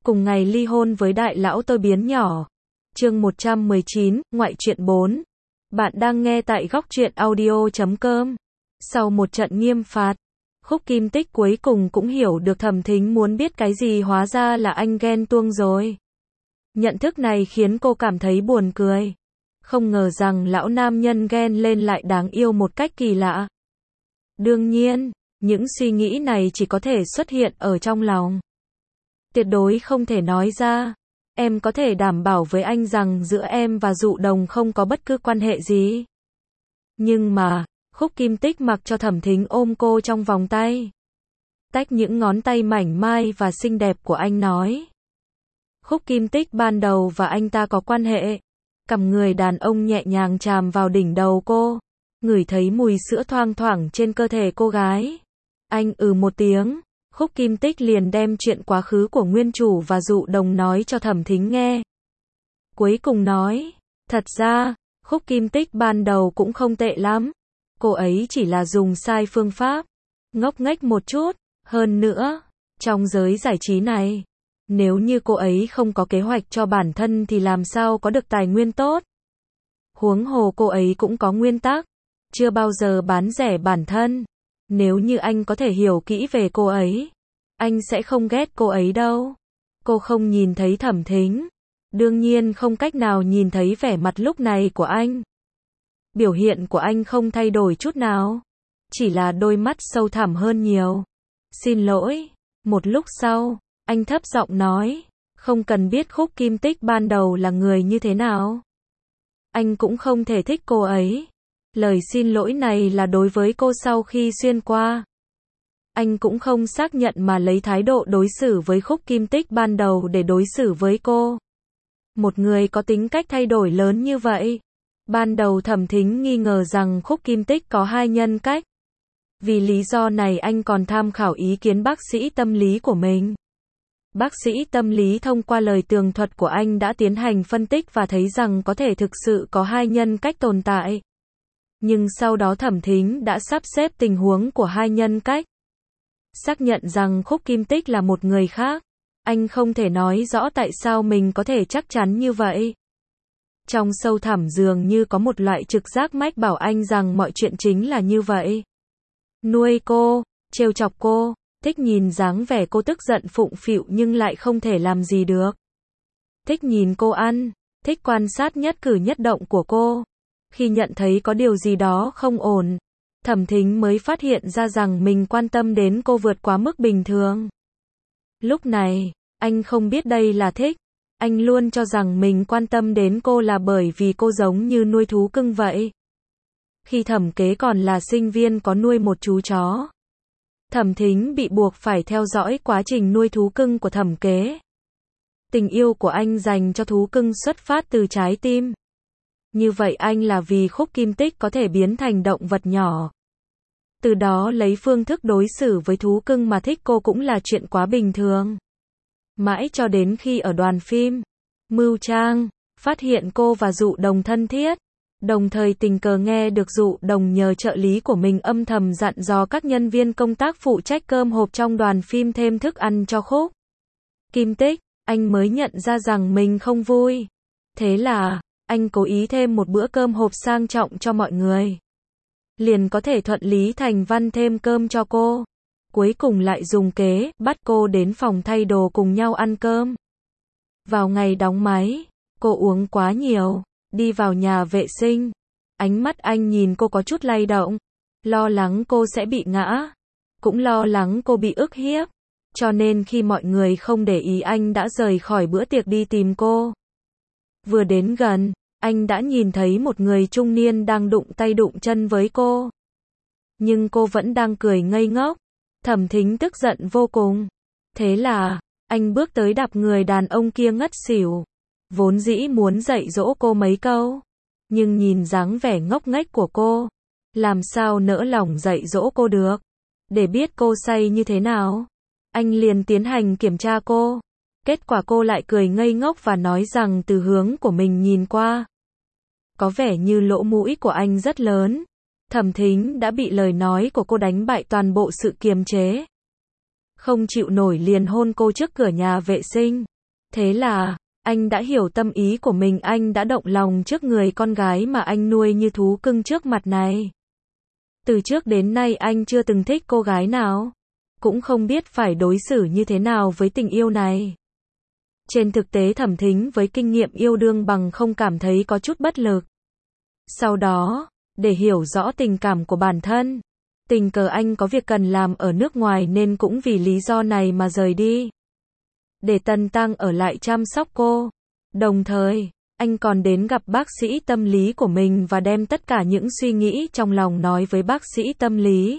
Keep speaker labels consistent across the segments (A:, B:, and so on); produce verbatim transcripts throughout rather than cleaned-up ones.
A: cùng ngày ly hôn với đại lão tôi biến nhỏ. Chương một trăm mười chín, ngoại truyện bốn. Bạn đang nghe tại góc truyện audio chấm com. Sau một trận nghiêm phạt, Khúc Kim Tích cuối cùng cũng hiểu được Thẩm Thính muốn biết cái gì, hóa ra là anh ghen tuông rồi. Nhận thức này khiến cô cảm thấy buồn cười. Không ngờ rằng lão nam nhân ghen lên lại đáng yêu một cách kỳ lạ. Đương nhiên, những suy nghĩ này chỉ có thể xuất hiện ở trong lòng. Tuyệt đối không thể nói ra. Em có thể đảm bảo với anh rằng giữa em và Dụ Đồng không có bất cứ quan hệ gì. Nhưng mà, Khúc Kim Tích mặc cho Thẩm Thính ôm cô trong vòng tay. Tách những ngón tay mảnh mai và xinh đẹp của anh nói. Khúc Kim Tích ban đầu và anh ta có quan hệ. Cầm người đàn ông nhẹ nhàng chạm vào đỉnh đầu cô. Ngửi thấy mùi sữa thoang thoảng trên cơ thể cô gái. Anh ừ một tiếng. Khúc Kim Tích liền đem chuyện quá khứ của nguyên chủ và Dụ Đồng nói cho Thẩm Thính nghe. Cuối cùng nói, thật ra, Khúc Kim Tích ban đầu cũng không tệ lắm. Cô ấy chỉ là dùng sai phương pháp, ngốc nghếch một chút. Hơn nữa, trong giới giải trí này, nếu như cô ấy không có kế hoạch cho bản thân thì làm sao có được tài nguyên tốt. Huống hồ cô ấy cũng có nguyên tắc, chưa bao giờ bán rẻ bản thân. Nếu như anh có thể hiểu kỹ về cô ấy, anh sẽ không ghét cô ấy đâu. Cô không nhìn thấy Thẩm Thính, đương nhiên không cách nào nhìn thấy vẻ mặt lúc này của anh. Biểu hiện của anh không thay đổi chút nào, chỉ là đôi mắt sâu thẳm hơn nhiều. Xin lỗi. Một lúc sau, anh thấp giọng nói, không cần biết Khúc Kim Tích ban đầu là người như thế nào. Anh cũng không thể thích cô ấy. Lời xin lỗi này là đối với cô sau khi xuyên qua. Anh cũng không xác nhận mà lấy thái độ đối xử với Khúc Kim Tích ban đầu để đối xử với cô. Một người có tính cách thay đổi lớn như vậy. Ban đầu Thẩm Thính nghi ngờ rằng Khúc Kim Tích có hai nhân cách. Vì lý do này anh còn tham khảo ý kiến bác sĩ tâm lý của mình. Bác sĩ tâm lý thông qua lời tường thuật của anh đã tiến hành phân tích và thấy rằng có thể thực sự có hai nhân cách tồn tại. Nhưng sau đó Thẩm Thính đã sắp xếp tình huống của hai nhân cách. Xác nhận rằng Khúc Kim Tích là một người khác. Anh không thể nói rõ tại sao mình có thể chắc chắn như vậy. Trong sâu thẳm dường như có một loại trực giác mách bảo anh rằng mọi chuyện chính là như vậy. Nuôi cô, trêu chọc cô, thích nhìn dáng vẻ cô tức giận phụng phịu nhưng lại không thể làm gì được. Thích nhìn cô ăn, thích quan sát nhất cử nhất động của cô. Khi nhận thấy có điều gì đó không ổn, Thẩm Thính mới phát hiện ra rằng mình quan tâm đến cô vượt quá mức bình thường. Lúc này, anh không biết đây là thích. Anh luôn cho rằng mình quan tâm đến cô là bởi vì cô giống như nuôi thú cưng vậy. Khi Thẩm Kế còn là sinh viên có nuôi một chú chó. Thẩm Thính bị buộc phải theo dõi quá trình nuôi thú cưng của Thẩm Kế. Tình yêu của anh dành cho thú cưng xuất phát từ trái tim. Như vậy anh là vì Khúc Kim Tích có thể biến thành động vật nhỏ. Từ đó lấy phương thức đối xử với thú cưng mà thích cô cũng là chuyện quá bình thường. Mãi cho đến khi ở đoàn phim, Mưu Trang phát hiện cô và Dụ Đồng thân thiết. Đồng thời tình cờ nghe được Dụ Đồng nhờ trợ lý của mình âm thầm dặn dò các nhân viên công tác phụ trách cơm hộp trong đoàn phim thêm thức ăn cho Khúc Kim Tích. Anh mới nhận ra rằng mình không vui. Thế là, anh cố ý thêm một bữa cơm hộp sang trọng cho mọi người. Liền có thể thuận lý thành văn thêm cơm cho cô. Cuối cùng lại dùng kế, bắt cô đến phòng thay đồ cùng nhau ăn cơm. Vào ngày đóng máy, cô uống quá nhiều, đi vào nhà vệ sinh. Ánh mắt anh nhìn cô có chút lay động. Lo lắng cô sẽ bị ngã. Cũng lo lắng cô bị ức hiếp. Cho nên khi mọi người không để ý anh đã rời khỏi bữa tiệc đi tìm cô. Vừa đến gần, anh đã nhìn thấy một người trung niên đang đụng tay đụng chân với cô. Nhưng cô vẫn đang cười ngây ngốc. Thẩm Thính tức giận vô cùng. Thế là, anh bước tới đạp người đàn ông kia ngất xỉu. Vốn dĩ muốn dạy dỗ cô mấy câu. Nhưng nhìn dáng vẻ ngốc nghếch của cô, làm sao nỡ lòng dạy dỗ cô được. Để biết cô say như thế nào, anh liền tiến hành kiểm tra cô. Kết quả cô lại cười ngây ngốc và nói rằng từ hướng của mình nhìn qua, có vẻ như lỗ mũi của anh rất lớn. Thẩm Thính đã bị lời nói của cô đánh bại toàn bộ sự kiềm chế. Không chịu nổi liền hôn cô trước cửa nhà vệ sinh. Thế là, anh đã hiểu tâm ý của mình, anh đã động lòng trước người con gái mà anh nuôi như thú cưng trước mặt này. Từ trước đến nay anh chưa từng thích cô gái nào, cũng không biết phải đối xử như thế nào với tình yêu này. Trên thực tế Thẩm Thính với kinh nghiệm yêu đương bằng không cảm thấy có chút bất lực. Sau đó, để hiểu rõ tình cảm của bản thân, tình cờ anh có việc cần làm ở nước ngoài nên cũng vì lý do này mà rời đi. Để Tần Tăng ở lại chăm sóc cô. Đồng thời, anh còn đến gặp bác sĩ tâm lý của mình và đem tất cả những suy nghĩ trong lòng nói với bác sĩ tâm lý.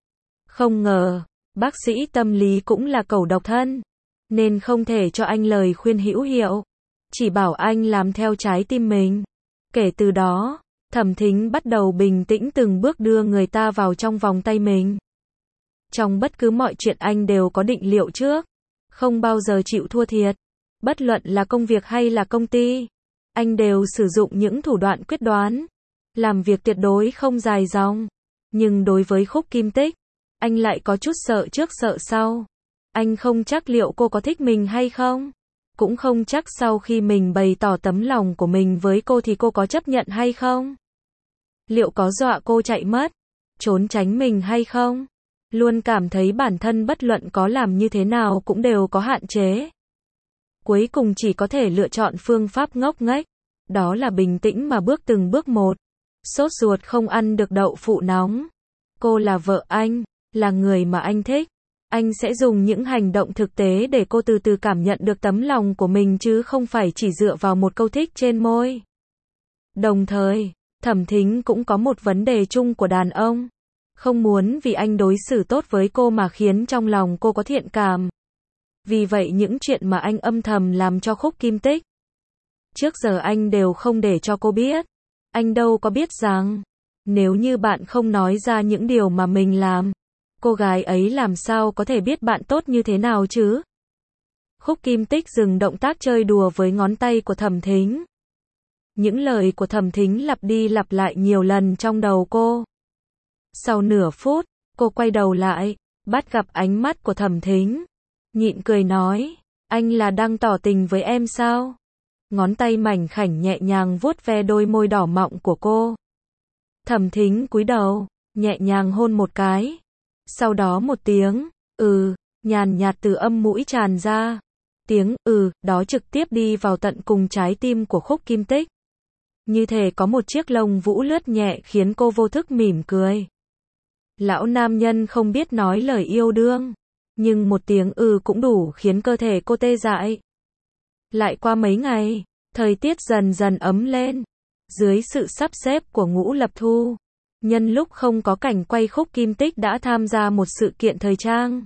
A: Không ngờ, bác sĩ tâm lý cũng là cẩu độc thân, nên không thể cho anh lời khuyên hữu hiệu, chỉ bảo anh làm theo trái tim mình. Kể từ đó, Thẩm Thính bắt đầu bình tĩnh từng bước đưa người ta vào trong vòng tay mình. Trong bất cứ mọi chuyện anh đều có định liệu trước, không bao giờ chịu thua thiệt. Bất luận là công việc hay là công ty, anh đều sử dụng những thủ đoạn quyết đoán, làm việc tuyệt đối không dài dòng. Nhưng đối với Khúc Kim Tích, anh lại có chút sợ trước sợ sau. Anh không chắc liệu cô có thích mình hay không, cũng không chắc sau khi mình bày tỏ tấm lòng của mình với cô thì cô có chấp nhận hay không. Liệu có dọa cô chạy mất, trốn tránh mình hay không. Luôn cảm thấy bản thân bất luận có làm như thế nào cũng đều có hạn chế. Cuối cùng chỉ có thể lựa chọn phương pháp ngốc nghếch, đó là bình tĩnh mà bước từng bước một. Sốt ruột không ăn được đậu phụ nóng. Cô là vợ anh, là người mà anh thích. Anh sẽ dùng những hành động thực tế để cô từ từ cảm nhận được tấm lòng của mình chứ không phải chỉ dựa vào một câu thích trên môi. Đồng thời, Thẩm Thính cũng có một vấn đề chung của đàn ông. Không muốn vì anh đối xử tốt với cô mà khiến trong lòng cô có thiện cảm. Vì vậy những chuyện mà anh âm thầm làm cho Khúc Kim Tích, trước giờ anh đều không để cho cô biết. Anh đâu có biết rằng, nếu như bạn không nói ra những điều mà mình làm, cô gái ấy làm sao có thể biết bạn tốt như thế nào chứ? Khúc Kim Tích dừng động tác chơi đùa với ngón tay của Thẩm Thính. Những lời của Thẩm Thính lặp đi lặp lại nhiều lần trong đầu cô. Sau nửa phút, cô quay đầu lại, bắt gặp ánh mắt của Thẩm Thính, nhịn cười nói, anh là đang tỏ tình với em sao? Ngón tay mảnh khảnh nhẹ nhàng vuốt ve đôi môi đỏ mọng của cô. Thẩm Thính cúi đầu, nhẹ nhàng hôn một cái. Sau đó một tiếng, ừ, nhàn nhạt từ âm mũi tràn ra. Tiếng, ừ, đó trực tiếp đi vào tận cùng trái tim của Khúc Kim Tích. Như thể có một chiếc lông vũ lướt nhẹ khiến cô vô thức mỉm cười. Lão nam nhân không biết nói lời yêu đương, nhưng một tiếng ừ cũng đủ khiến cơ thể cô tê dại. Lại qua mấy ngày, thời tiết dần dần ấm lên. Dưới sự sắp xếp của Ngũ Lập Thu, nhân lúc không có cảnh quay, Khúc Kim Tích đã tham gia một sự kiện thời trang.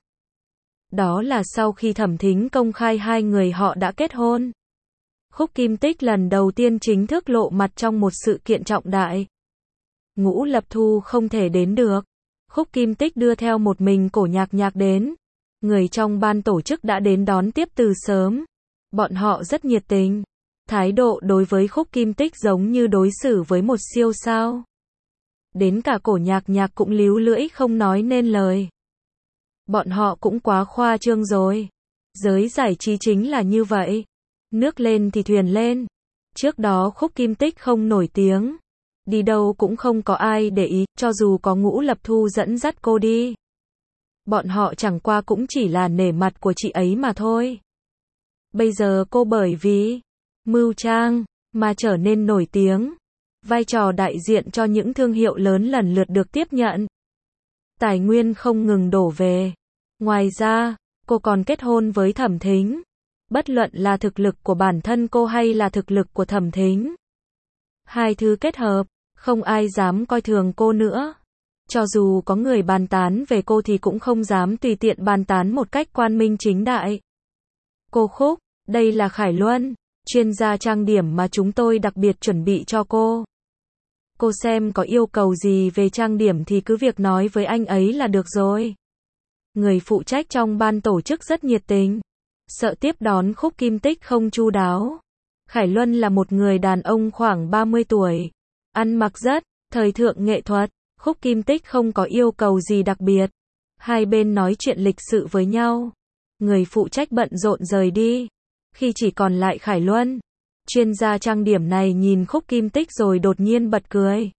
A: Đó là sau khi Thẩm Thính công khai hai người họ đã kết hôn. Khúc Kim Tích lần đầu tiên chính thức lộ mặt trong một sự kiện trọng đại. Ngũ Lập Thu không thể đến được. Khúc Kim Tích đưa theo một mình Cổ Nhạc Nhạc đến. Người trong ban tổ chức đã đến đón tiếp từ sớm. Bọn họ rất nhiệt tình. Thái độ đối với Khúc Kim Tích giống như đối xử với một siêu sao. Đến cả Cổ Nhạc Nhạc cũng líu lưỡi không nói nên lời. Bọn họ cũng quá khoa trương rồi. Giới giải trí chính là như vậy. Nước lên thì thuyền lên. Trước đó Khúc Kim Tích không nổi tiếng. Đi đâu cũng không có ai để ý, cho dù có Ngũ Lập Thu dẫn dắt cô đi. Bọn họ chẳng qua cũng chỉ là nể mặt của chị ấy mà thôi. Bây giờ cô bởi vì mưu trang mà trở nên nổi tiếng. Vai trò đại diện cho những thương hiệu lớn lần lượt được tiếp nhận. Tài nguyên không ngừng đổ về. Ngoài ra, cô còn kết hôn với Thẩm Thính. Bất luận là thực lực của bản thân cô hay là thực lực của Thẩm Thính. Hai thứ kết hợp, không ai dám coi thường cô nữa. Cho dù có người bàn tán về cô thì cũng không dám tùy tiện bàn tán một cách quan minh chính đại. Cô Khúc, đây là Khải Luân, chuyên gia trang điểm mà chúng tôi đặc biệt chuẩn bị cho cô. Cô xem có yêu cầu gì về trang điểm thì cứ việc nói với anh ấy là được rồi. Người phụ trách trong ban tổ chức rất nhiệt tình. Sợ tiếp đón Khúc Kim Tích không chu đáo. Khải Luân là một người đàn ông khoảng ba mươi tuổi. Ăn mặc rất thời thượng nghệ thuật. Khúc Kim Tích không có yêu cầu gì đặc biệt. Hai bên nói chuyện lịch sự với nhau. Người phụ trách bận rộn rời đi. Khi chỉ còn lại Khải Luân, chuyên gia trang điểm này nhìn Khúc Kim Tích rồi đột nhiên bật cười.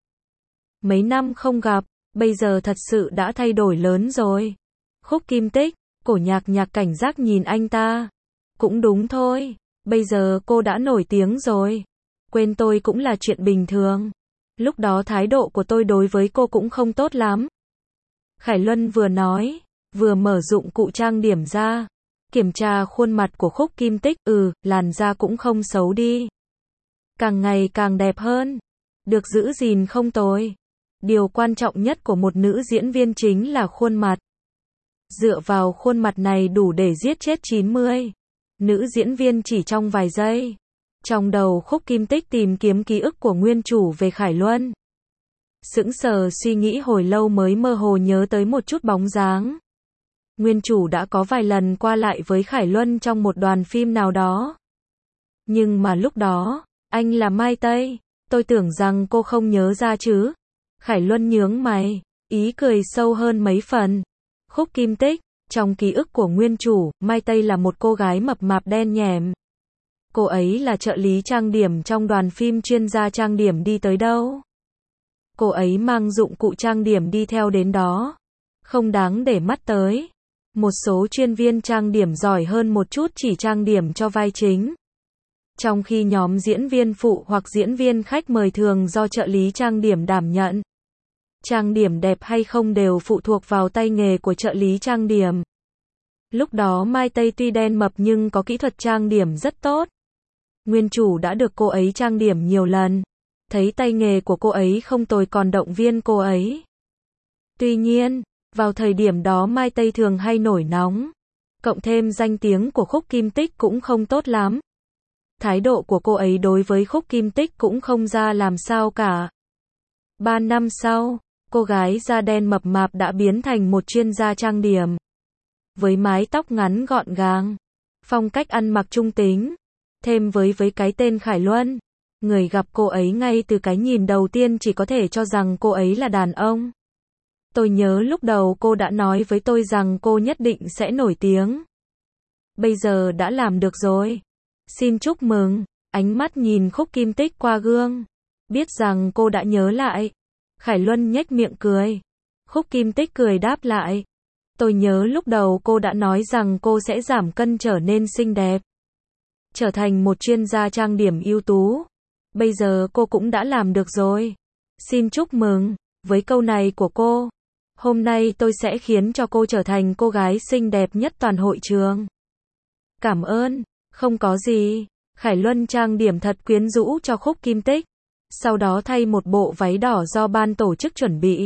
A: Mấy năm không gặp, bây giờ thật sự đã thay đổi lớn rồi. Khúc Kim Tích, Cổ Nhạc Nhạc cảnh giác nhìn anh ta. Cũng đúng thôi, bây giờ cô đã nổi tiếng rồi. Quên tôi cũng là chuyện bình thường. Lúc đó thái độ của tôi đối với cô cũng không tốt lắm. Khải Luân vừa nói, vừa mở dụng cụ trang điểm ra. Kiểm tra khuôn mặt của Khúc Kim Tích, ừ, làn da cũng không xấu đi. Càng ngày càng đẹp hơn. Được giữ gìn không tồi. Điều quan trọng nhất của một nữ diễn viên chính là khuôn mặt. Dựa vào khuôn mặt này đủ để giết chết chín mươi nữ diễn viên chỉ trong vài giây. Trong đầu Khúc Kim Tích tìm kiếm ký ức của nguyên chủ về Khải Luân. Sững sờ suy nghĩ hồi lâu mới mơ hồ nhớ tới một chút bóng dáng. Nguyên chủ đã có vài lần qua lại với Khải Luân trong một đoàn phim nào đó. Nhưng mà lúc đó, anh là Mai Tây, tôi tưởng rằng cô không nhớ ra chứ. Khải Luân nhướng mày, ý cười sâu hơn mấy phần. Khúc Kim Tích, trong ký ức của nguyên chủ, Mai Tây là một cô gái mập mạp đen nhẻm. Cô ấy là trợ lý trang điểm trong đoàn phim chuyên gia trang điểm đi tới đâu. Cô ấy mang dụng cụ trang điểm đi theo đến đó. Không đáng để mắt tới. Một số chuyên viên trang điểm giỏi hơn một chút chỉ trang điểm cho vai chính. Trong khi nhóm diễn viên phụ hoặc diễn viên khách mời thường do trợ lý trang điểm đảm nhận. Trang điểm đẹp hay không đều phụ thuộc vào tay nghề của trợ lý trang điểm. Lúc đó Mai Tây tuy đen mập nhưng có kỹ thuật trang điểm rất tốt. Nguyên chủ đã được cô ấy trang điểm nhiều lần. Thấy tay nghề của cô ấy không tồi còn động viên cô ấy. Tuy nhiên, vào thời điểm đó Mai Tây thường hay nổi nóng. Cộng thêm danh tiếng của Khúc Kim Tích cũng không tốt lắm. Thái độ của cô ấy đối với Khúc Kim Tích cũng không ra làm sao cả. Ba năm sau, cô gái da đen mập mạp đã biến thành một chuyên gia trang điểm. Với mái tóc ngắn gọn gàng, phong cách ăn mặc trung tính, thêm với với cái tên Khải Luân, người gặp cô ấy ngay từ cái nhìn đầu tiên chỉ có thể cho rằng cô ấy là đàn ông. Tôi nhớ lúc đầu cô đã nói với tôi rằng cô nhất định sẽ nổi tiếng. Bây giờ đã làm được rồi. Xin chúc mừng. Ánh mắt nhìn Khúc Kim Tích qua gương. Biết rằng cô đã nhớ lại. Khải Luân nhếch miệng cười. Khúc Kim Tích cười đáp lại. Tôi nhớ lúc đầu cô đã nói rằng cô sẽ giảm cân trở nên xinh đẹp. Trở thành một chuyên gia trang điểm ưu tú. Bây giờ cô cũng đã làm được rồi. Xin chúc mừng. Với câu này của cô, hôm nay tôi sẽ khiến cho cô trở thành cô gái xinh đẹp nhất toàn hội trường. Cảm ơn. Không có gì. Khải Luân trang điểm thật quyến rũ cho Khúc Kim Tích. Sau đó thay một bộ váy đỏ do ban tổ chức chuẩn bị.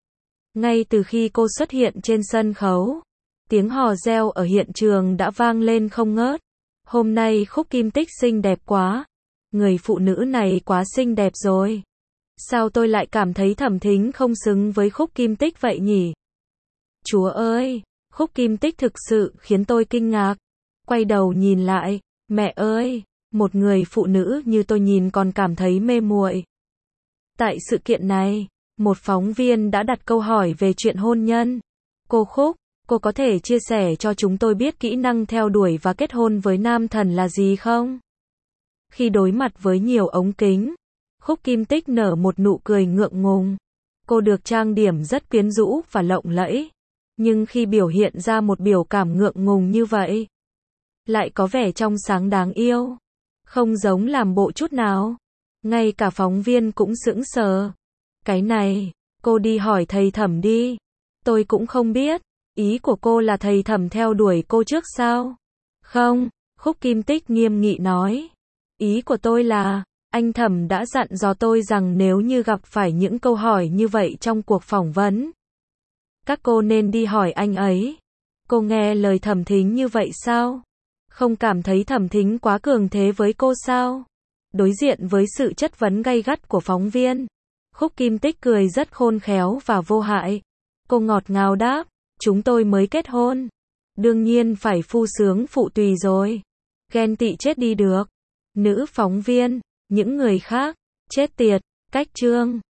A: Ngay từ khi cô xuất hiện trên sân khấu, tiếng hò reo ở hiện trường đã vang lên không ngớt. Hôm nay Khúc Kim Tích xinh đẹp quá. Người phụ nữ này quá xinh đẹp rồi. Sao tôi lại cảm thấy Thẩm Thính không xứng với Khúc Kim Tích vậy nhỉ? Chúa ơi, Khúc Kim Tích thực sự khiến tôi kinh ngạc. Quay đầu nhìn lại, mẹ ơi, một người phụ nữ như tôi nhìn còn cảm thấy mê muội. Tại sự kiện này, một phóng viên đã đặt câu hỏi về chuyện hôn nhân. Cô Khúc, cô có thể chia sẻ cho chúng tôi biết kỹ năng theo đuổi và kết hôn với nam thần là gì không? Khi đối mặt với nhiều ống kính, Khúc Kim Tích nở một nụ cười ngượng ngùng. Cô được trang điểm rất quyến rũ và lộng lẫy. Nhưng khi biểu hiện ra một biểu cảm ngượng ngùng như vậy, lại có vẻ trong sáng đáng yêu. Không giống làm bộ chút nào. Ngay cả phóng viên cũng sững sờ. Cái này, cô đi hỏi thầy Thẩm đi. Tôi cũng không biết. Ý của cô là thầy Thẩm theo đuổi cô trước sao? Không, Khúc Kim Tích nghiêm nghị nói. Ý của tôi là, anh Thẩm đã dặn dò tôi rằng nếu như gặp phải những câu hỏi như vậy trong cuộc phỏng vấn, các cô nên đi hỏi anh ấy. Cô nghe lời Thẩm Thính như vậy sao? Không cảm thấy Thẩm Thính quá cường thế với cô sao? Đối diện với sự chất vấn gay gắt của phóng viên, Khúc Kim Tích cười rất khôn khéo và vô hại. Cô ngọt ngào đáp, chúng tôi mới kết hôn. Đương nhiên phải phu sướng phụ tùy rồi. Ghen tị chết đi được. Nữ phóng viên, những người khác, chết tiệt, cách chương.